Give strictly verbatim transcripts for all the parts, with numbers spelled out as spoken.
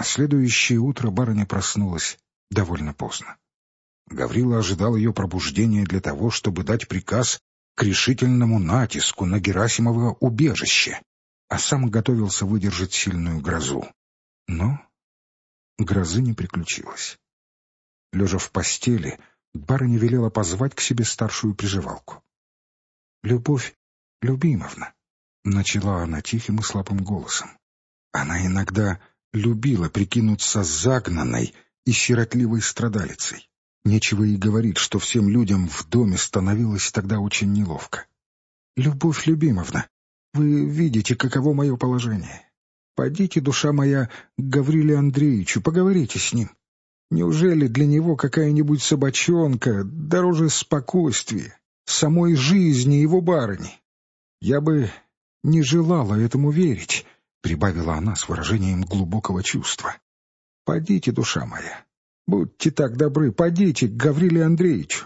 На следующее утро барыня проснулась довольно поздно. Гаврила ожидал ее пробуждения для того, чтобы дать приказ к решительному натиску на Герасимово убежище, а сам готовился выдержать сильную грозу. Но грозы не приключилось. Лежа в постели, барыня велела позвать к себе старшую приживалку. — Любовь Любимовна, — начала она тихим и слабым голосом. Она иногда любила прикинуться загнанной и сиротливой страдалицей. Нечего и говорить, что всем людям в доме становилось тогда очень неловко. — Любовь Любимовна, вы видите, каково мое положение. Подите, душа моя, к Гавриле Андреевичу, поговорите с ним. Неужели для него какая-нибудь собачонка дороже спокойствия, самой жизни его барыни? Я бы не желала этому верить, — прибавила она с выражением глубокого чувства. — Подите, душа моя, будьте так добры, подите к Гавриле Андреевичу.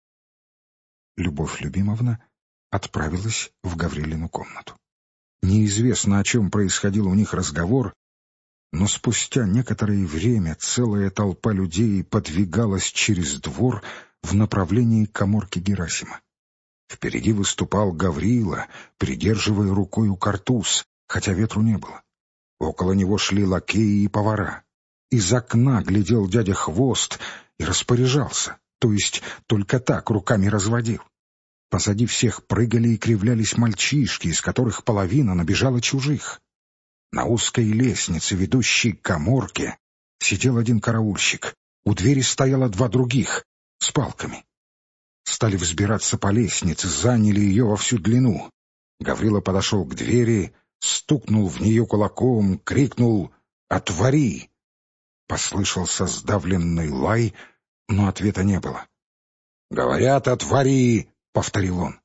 Любовь Любимовна отправилась в Гаврилину комнату. Неизвестно, о чем происходил у них разговор, но спустя некоторое время целая толпа людей подвигалась через двор в направлении каморки Герасима. Впереди выступал Гаврила, придерживая рукою картуз, хотя ветру не было. Около него шли лакеи и повара. Из окна глядел дядя Хвост и распоряжался, то есть только так руками разводил. Позади всех прыгали и кривлялись мальчишки, из которых половина набежала чужих. На узкой лестнице, ведущей к каморке, сидел один караульщик. У двери стояло два других с палками. Стали взбираться по лестнице, заняли ее во всю длину. Гаврила подошел к двери, стукнул в нее кулаком, крикнул «Отвори!». Послышался сдавленный лай, но ответа не было. «Говорят, отвори!» — повторил он.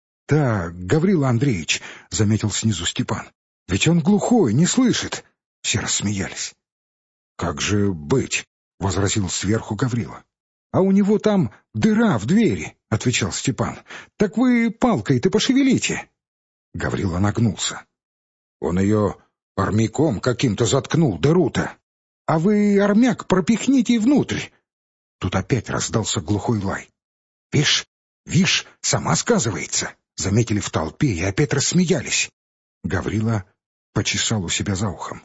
«Да, Гаврила Андреевич», — заметил снизу Степан, — «ведь он глухой, не слышит». Все рассмеялись. «Как же быть?» — возразил сверху Гаврила. «А у него там дыра в двери», — отвечал Степан. «Так вы палкой-то пошевелите». Гаврила нагнулся. «Он ее армяком каким-то заткнул, дыру-то. А вы армяк пропихните внутрь». Тут опять раздался глухой лай. «Вишь, вишь, сама сказывается», — заметили в толпе и опять рассмеялись. Гаврила почесал у себя за ухом.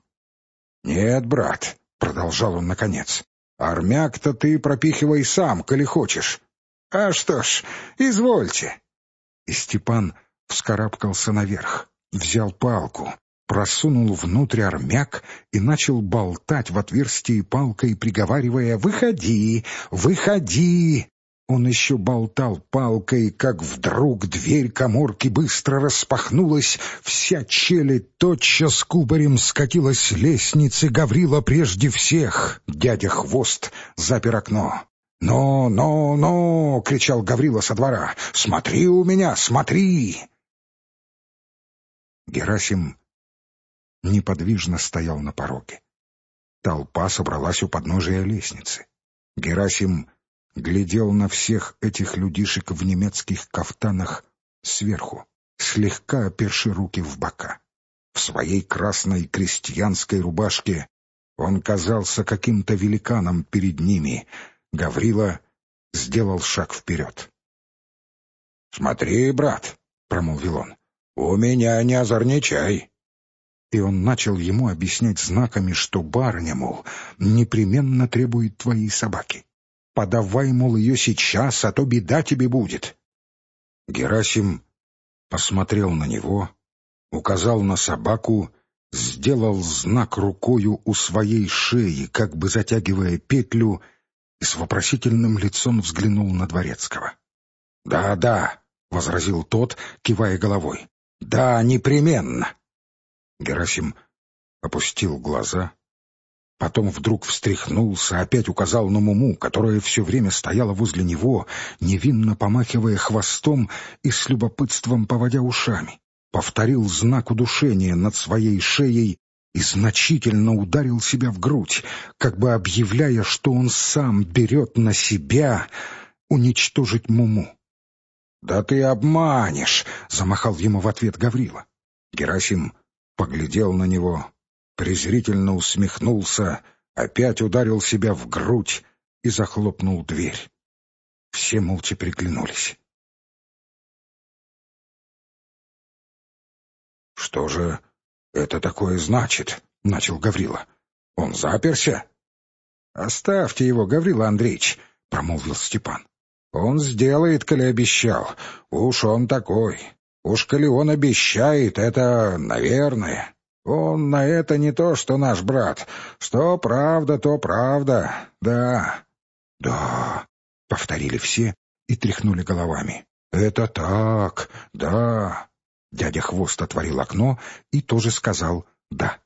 «Нет, брат», — продолжал он наконец, — «армяк-то ты пропихивай сам, коли хочешь». «А что ж, извольте». И Степан вскарабкался наверх, взял палку, просунул внутрь армяк и начал болтать в отверстии палкой, приговаривая «Выходи! Выходи!». Он еще болтал палкой, как вдруг дверь каморки быстро распахнулась, вся челядь тотчас кубарем скатилась с лестницы. Гаврила прежде всех. Дядя Хвост запер окно. «Но, но, но!» — кричал Гаврила со двора. «Смотри у меня, смотри!» Герасим неподвижно стоял на пороге. Толпа собралась у подножия лестницы. Герасим глядел на всех этих людишек в немецких кафтанах сверху, слегка оперши руки в бока. В своей красной крестьянской рубашке он казался каким-то великаном перед ними. Гаврила сделал шаг вперед. «Смотри, брат», — промолвил он, — «у меня не озорничай». И он начал ему объяснять знаками, что барыня, мол, непременно требует твоей собаки. Подавай, мол, ее сейчас, а то беда тебе будет. Герасим посмотрел на него, указал на собаку, сделал знак рукою у своей шеи, как бы затягивая петлю, и с вопросительным лицом взглянул на Дворецкого. «Да, да», — возразил тот, кивая головой, — «да, непременно». Герасим опустил глаза, потом вдруг встряхнулся, опять указал на Муму, которая все время стояла возле него, невинно помахивая хвостом и с любопытством поводя ушами, повторил знак удушения над своей шеей и значительно ударил себя в грудь, как бы объявляя, что он сам берет на себя уничтожить Муму. «Да ты обманешь!» — замахал ему в ответ Гаврила. Герасим поглядел на него, презрительно усмехнулся, опять ударил себя в грудь и захлопнул дверь. Все молча приглянулись. «Что же это такое значит?» — начал Гаврила. «Он заперся?» «Оставьте его, Гаврила Андреевич», — промолвил Степан. «Он сделает, коли обещал. Уж он такой. Уж коли он обещает, это наверное. Он на это не то, что наш брат. Что правда, то правда. Да». «Да», — повторили все и тряхнули головами. «Это так, да». Дядя Хвост отворил окно и тоже сказал «да».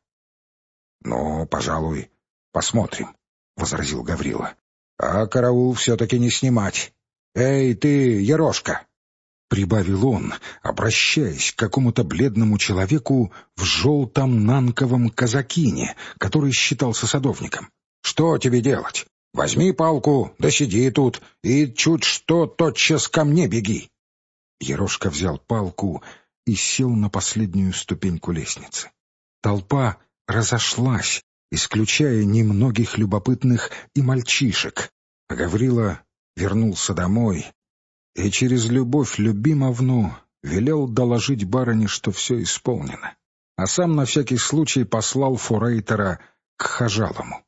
«Ну, пожалуй, посмотрим», — возразил Гаврила. «А караул все-таки не снимать. Эй, ты, Ерошка!» — прибавил он, обращаясь к какому-то бледному человеку в желтом нанковом казакине, который считался садовником. «Что тебе делать? Возьми палку, да сиди тут, и чуть что тотчас ко мне беги». Ерошка взял палку и сел на последнюю ступеньку лестницы. Толпа разошлась, исключая немногих любопытных и мальчишек, а Гаврила вернулся домой и через любовь любимовну велел доложить барыне, что все исполнено, а сам на всякий случай послал форейтера к Хожалому.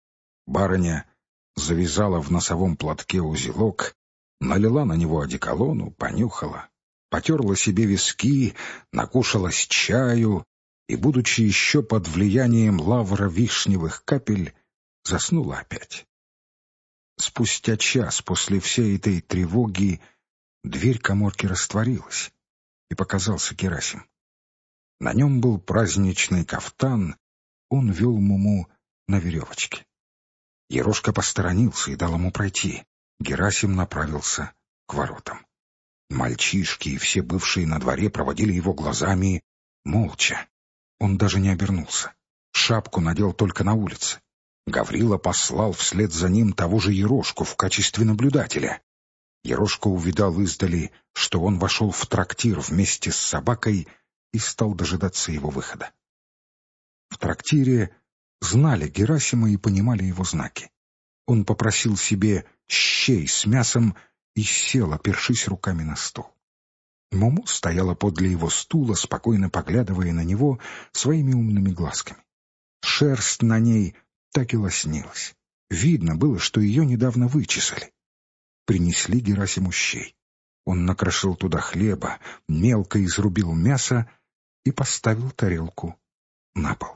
Барыня завязала в носовом платке узелок, налила на него одеколону, понюхала, потерла себе виски, накушалась чаю и, будучи еще под влиянием лавра-вишневых капель, заснула опять. Спустя час после всей этой тревоги дверь каморки растворилась, и показался Герасим. На нем был праздничный кафтан, он вел Муму на веревочке. Ерошка посторонился и дал ему пройти. Герасим направился к воротам. Мальчишки и все бывшие на дворе проводили его глазами молча. Он даже не обернулся. Шапку надел только на улице. Гаврила послал вслед за ним того же Ерошку в качестве наблюдателя. Ерошка увидал издали, что он вошел в трактир вместе с собакой и стал дожидаться его выхода. В трактире знали Герасима и понимали его знаки. Он попросил себе щей с мясом и сел, опершись руками на стол. Муму стояла подле его стула, спокойно поглядывая на него своими умными глазками. Шерсть на ней так и лоснилась. Видно было, что ее недавно вычесали. Принесли Герасиму щей. Он накрошил туда хлеба, мелко изрубил мясо и поставил тарелку на пол.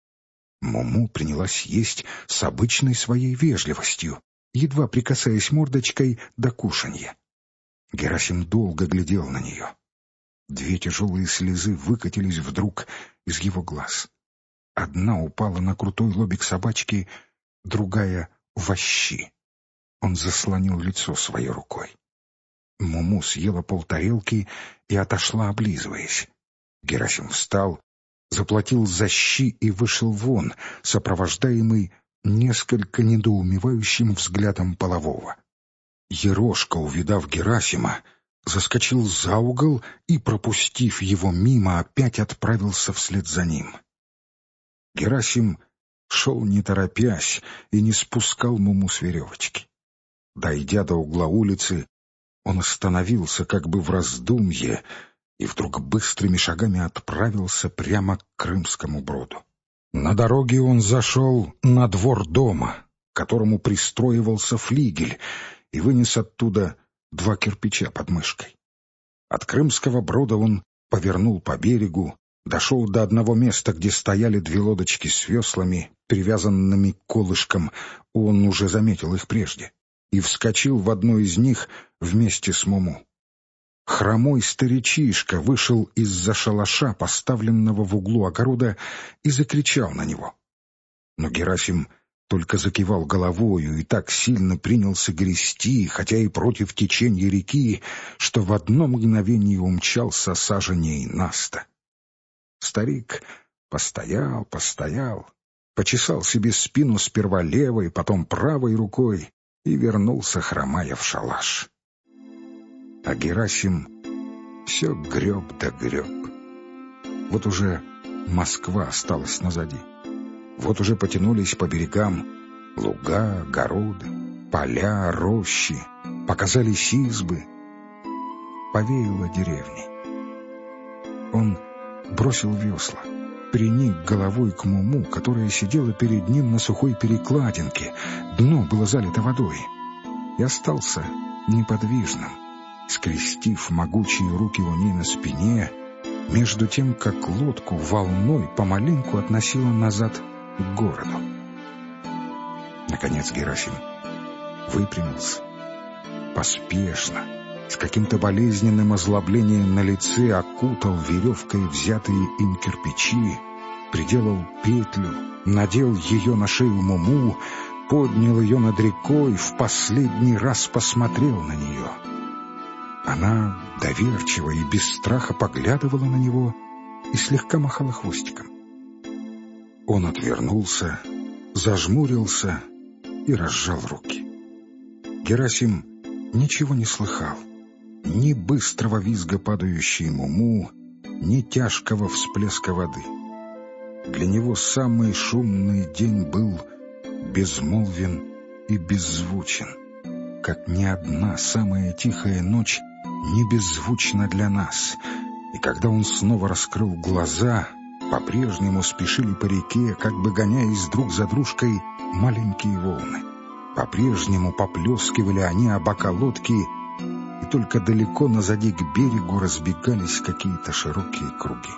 Муму принялась есть с обычной своей вежливостью, едва прикасаясь мордочкой до кушанья. Герасим долго глядел на нее. Две тяжелые слезы выкатились вдруг из его глаз. Одна упала на крутой лобик собачки, другая — в ощи. Он заслонил лицо своей рукой. Муму съела полтарелки и отошла, облизываясь. Герасим встал, заплатил за щи и вышел вон, сопровождаемый несколько недоумевающим взглядом полового. Ерошка, увидав Герасима, заскочил за угол и, пропустив его мимо, опять отправился вслед за ним. Герасим шел не торопясь и не спускал Муму с веревочки. Дойдя до угла улицы, он остановился как бы в раздумье и вдруг быстрыми шагами отправился прямо к Крымскому броду. На дороге он зашел на двор дома, к которому пристроивался флигель, и вынес оттуда два кирпича под мышкой. От Крымского брода он повернул по берегу, дошел до одного места, где стояли две лодочки с веслами, привязанными к колышкам, он уже заметил их прежде, и вскочил в одну из них вместе с Муму. Хромой старичишка вышел из-за шалаша, поставленного в углу огорода, и закричал на него. Но Герасим только закивал головою и так сильно принялся грести, хотя и против течения реки, что в одно мгновение умчался саженей наста. Старик постоял, постоял, почесал себе спину сперва левой, потом правой рукой и вернулся, хромая, в шалаш. А Герасим все греб да греб. Вот уже Москва осталась назади. Вот уже потянулись по берегам луга, огороды, поля, рощи, показались избы. Повеяло деревней. Он бросил весла, приник головой к Муму, которая сидела перед ним на сухой перекладинке, дно было залито водой, и остался неподвижным, скрестив могучие руки у ней на спине, между тем, как лодку волной помаленьку относило назад к городу. Наконец Герасим выпрямился, поспешно, с каким-то болезненным озлоблением на лице окутал веревкой взятые им кирпичи, приделал петлю, надел ее на шею Муму, поднял ее над рекой, в последний раз посмотрел на нее. Она доверчиво и без страха поглядывала на него и слегка махала хвостиком. Он отвернулся, зажмурился и разжал руки. Герасим ничего не слыхал. Ни быстрого визга падающей Муму, ни тяжкого всплеска воды. Для него самый шумный день был безмолвен и беззвучен, как ни одна самая тихая ночь не беззвучна для нас. И когда он снова раскрыл глаза, по-прежнему спешили по реке, как бы гоняясь друг за дружкой, маленькие волны. По-прежнему поплескивали они о бока лодки, и только далеко назади к берегу разбегались какие-то широкие круги.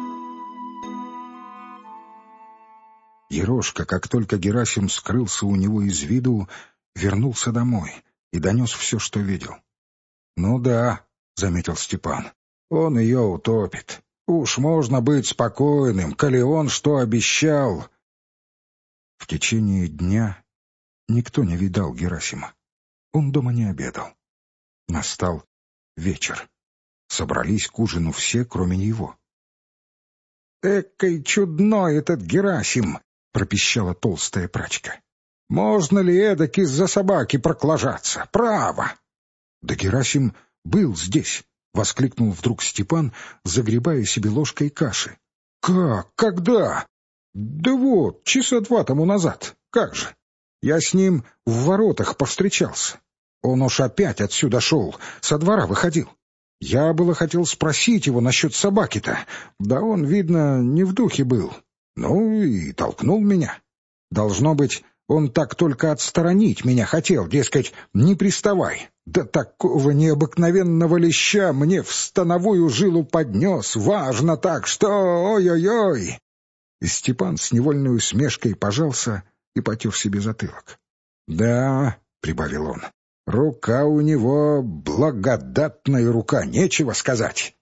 Ерошка, как только Герасим скрылся у него из виду, вернулся домой и донес все, что видел. — Ну да, — заметил Степан, — он ее утопит. Уж можно быть спокойным, коли он что обещал. В течение дня никто не видал Герасима. Он дома не обедал. Настал вечер. Собрались к ужину все, кроме него. — Экой чудной этот Герасим! — пропищала толстая прачка. — Можно ли эдак из-за собаки проклажаться? Право! — Да Герасим был здесь! — воскликнул вдруг Степан, загребая себе ложкой каши. — Как? Когда? — Да вот, часа два тому назад. Как же? Я с ним в воротах повстречался. Он уж опять отсюда шел, со двора выходил. Я было хотел спросить его насчет собаки-то, да он, видно, не в духе был. Ну и толкнул меня. Должно быть, он так только отсторонить меня хотел, дескать, не приставай. Да такого необыкновенного леща мне в становую жилу поднес, важно так, что ой-ой-ой. И Степан с невольной усмешкой пожался и потер себе затылок. — Да, — прибавил он, — рука у него благодатная рука, нечего сказать.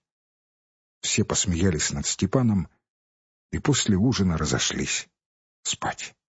Все посмеялись над Степаном и после ужина разошлись спать.